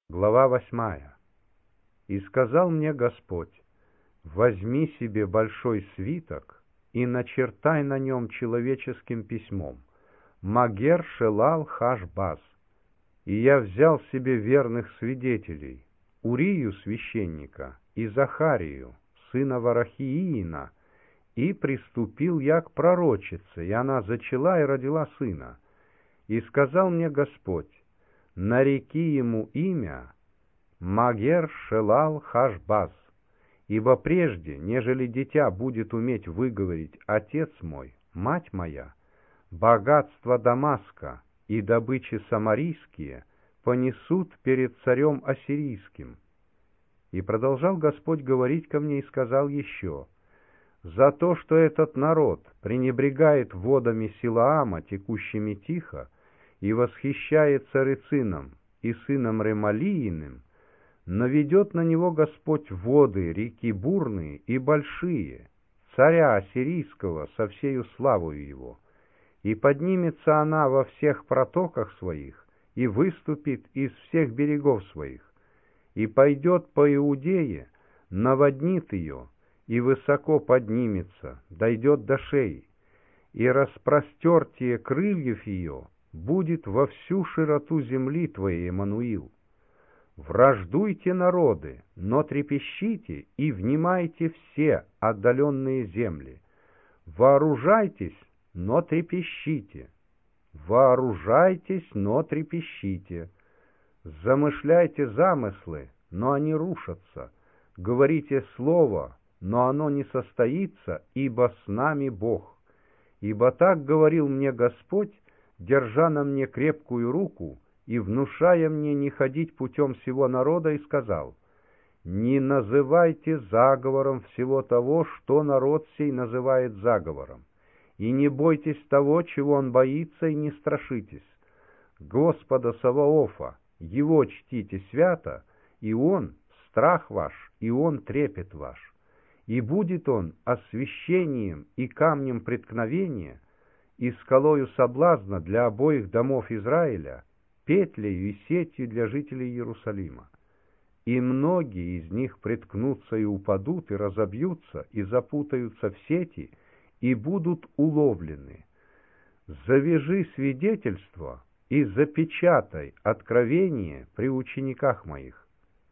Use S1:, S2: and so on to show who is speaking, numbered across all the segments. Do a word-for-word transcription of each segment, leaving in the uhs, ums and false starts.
S1: Глава восьмая. «И сказал мне Господь: возьми себе большой свиток и начертай на нем человеческим письмом Магер Шелал Хаш-Баз. И я взял себе верных свидетелей, Урию священника и Захарию, сына Варахиина, и приступил я к пророчице, и она зачала и родила сына. И сказал мне Господь: нареки ему имя Магер Шелал Хаш-Баз, ибо прежде, нежели дитя будет уметь выговорить «Отец мой, мать моя», богатства Дамаска и добычи самарийские понесут перед царем ассирийским. И продолжал Господь говорить ко мне и сказал еще: за то, что этот народ пренебрегает водами Силаама, текущими тихо, и восхищается Рецином и сыном Ремалииным, наведет на него Господь воды, реки бурные и большие, царя ассирийского со всею славою его, и поднимется она во всех протоках своих, и выступит из всех берегов своих, и пойдет по Иудее, наводнит ее, и высоко поднимется, дойдет до шеи, и распростертие крыльев ее будет во всю широту земли твоей, Эммануил. Враждуйте, народы, но трепещите и внимайте все отдаленные земли. Вооружайтесь, но трепещите. Вооружайтесь, но трепещите. Замышляйте замыслы, но они рушатся. Говорите слово, но оно не состоится, ибо с нами Бог. Ибо так говорил мне Господь, держа на мне крепкую руку и внушая мне не ходить путем всего народа, и сказал: не называйте заговором всего того, что народ сей называет заговором, и не бойтесь того, чего он боится, и не страшитесь. Господа Саваофа, его чтите свято, и он — страх ваш, и он — трепет ваш. И будет он освящением и камнем преткновения, и скалою соблазна для обоих домов Израиля, петлею и сетью для жителей Иерусалима. И многие из них приткнутся и упадут, и разобьются, и запутаются в сети, и будут уловлены. Завяжи свидетельство и запечатай откровение при учениках моих.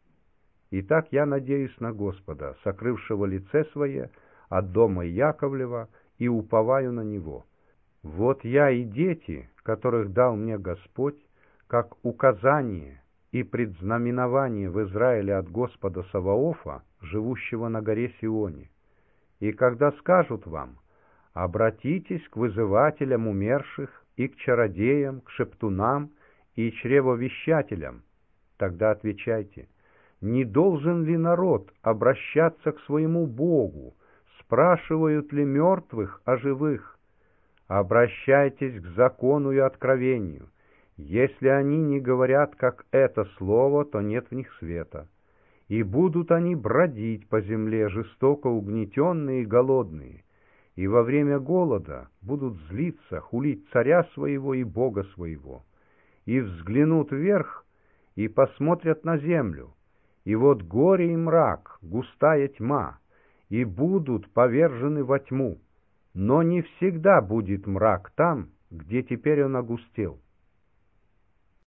S1: Итак, я надеюсь на Господа, сокрывшего лице свое от дома Яковлева, и уповаю на Него. Вот я и дети, которых дал мне Господь, как указание и предзнаменование в Израиле от Господа Саваофа, живущего на горе Сионе. И когда скажут вам: обратитесь к вызывателям умерших и к чародеям, к шептунам и чревовещателям, тогда отвечайте: не должен ли народ обращаться к своему Богу? Спрашивают ли мертвых о живых? Обращайтесь к закону и откровению. Если они не говорят, как это слово, то нет в них света. И будут они бродить по земле, жестоко угнетенные и голодные, и во время голода будут злиться, хулить царя своего и Бога своего. И взглянут вверх, и посмотрят на землю, и вот горе и мрак, густая тьма, и будут повержены во тьму. Но не всегда будет мрак там, где теперь он огустел.